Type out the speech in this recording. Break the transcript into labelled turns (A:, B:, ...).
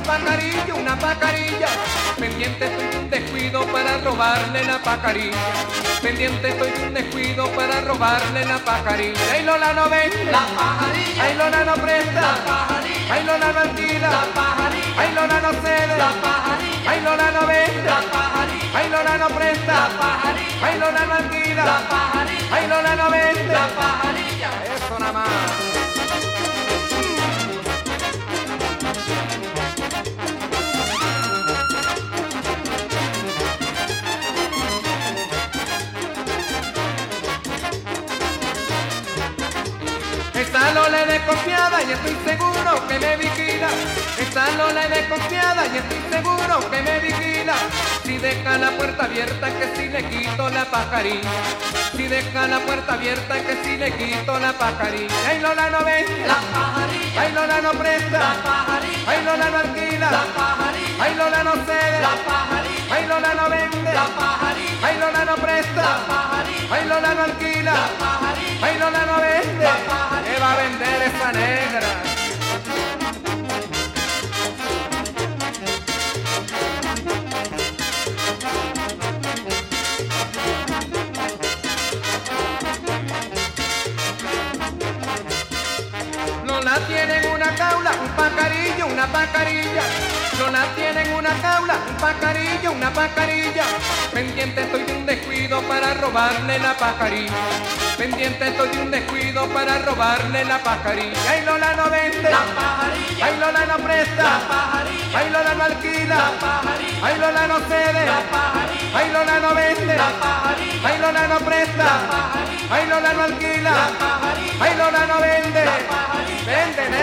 A: pajarillo, una pajarilla. Pendiente estoy de un descuido para robarle la pajarilla. Pendiente estoy de un descuido para robarle la pajarilla. Ay, Lola no vende
B: La pajarilla,
A: ay, Lola no presta
B: la pajarilla,
A: ay, Lola no alquila
B: la pajarilla,
A: ay, Lola no cede
B: la pajarilla,
A: ay, Lola no vende
B: la pajarilla,
A: ay, Lola no presta
B: la pajarilla,
A: ay, Lola no alquila
B: la pajarilla,
A: ay, Lola no vende.
B: la pajarilla.
A: Eso nada más. Esta Lola es desconfiada y estoy seguro que me vigila. Esta Lola es desconfiada y estoy seguro que me vigila. Si deja la puerta abierta que si le quito la pajarilla. Si deja la puerta abierta que si le quito la pajarilla. Ay, Lola no vende,
B: La pajarilla,
A: ay, Lola no
B: la
A: presta,
B: pajarilla,
A: ay, Lola no alquila,
B: la pajarilla,
A: ay, Lola no cede,
B: la pajarilla,
A: ay, Lola no vende,
B: la pajarilla,
A: ay, Lola no
B: la
A: presta,
B: pajarilla,
A: ay, Lola no alquila,
B: la pajarilla,
A: ay, Lola no vende.
B: la pajarilla.
A: ¿Qué va a vender esa negra? Lola tiene en una jaula un pajarillo, una pajarilla. Lola tiene en una jaula un pajarillo, una pajarilla. Pendiente estoy de un descuido para robarle la pajarilla. Pendiente estoy de un descuido para robarle la pajarilla. Ay, Lola no vende,
B: La pajarilla,
A: ay, Lola no
B: la
A: presta,
B: pajarilla,
A: ay, Lola no
B: la
A: alquila,
B: pajarilla,
A: ay, Lola no cede,
B: la pajarilla,
A: ay, Lola no vende,
B: la pajarilla,
A: ay, Lola no presta,
B: pajarilla,
A: ay, Lola no
B: la
A: alquila,
B: pajarilla,
A: ay, Lola no vende.
B: la pajarilla.
A: Vende,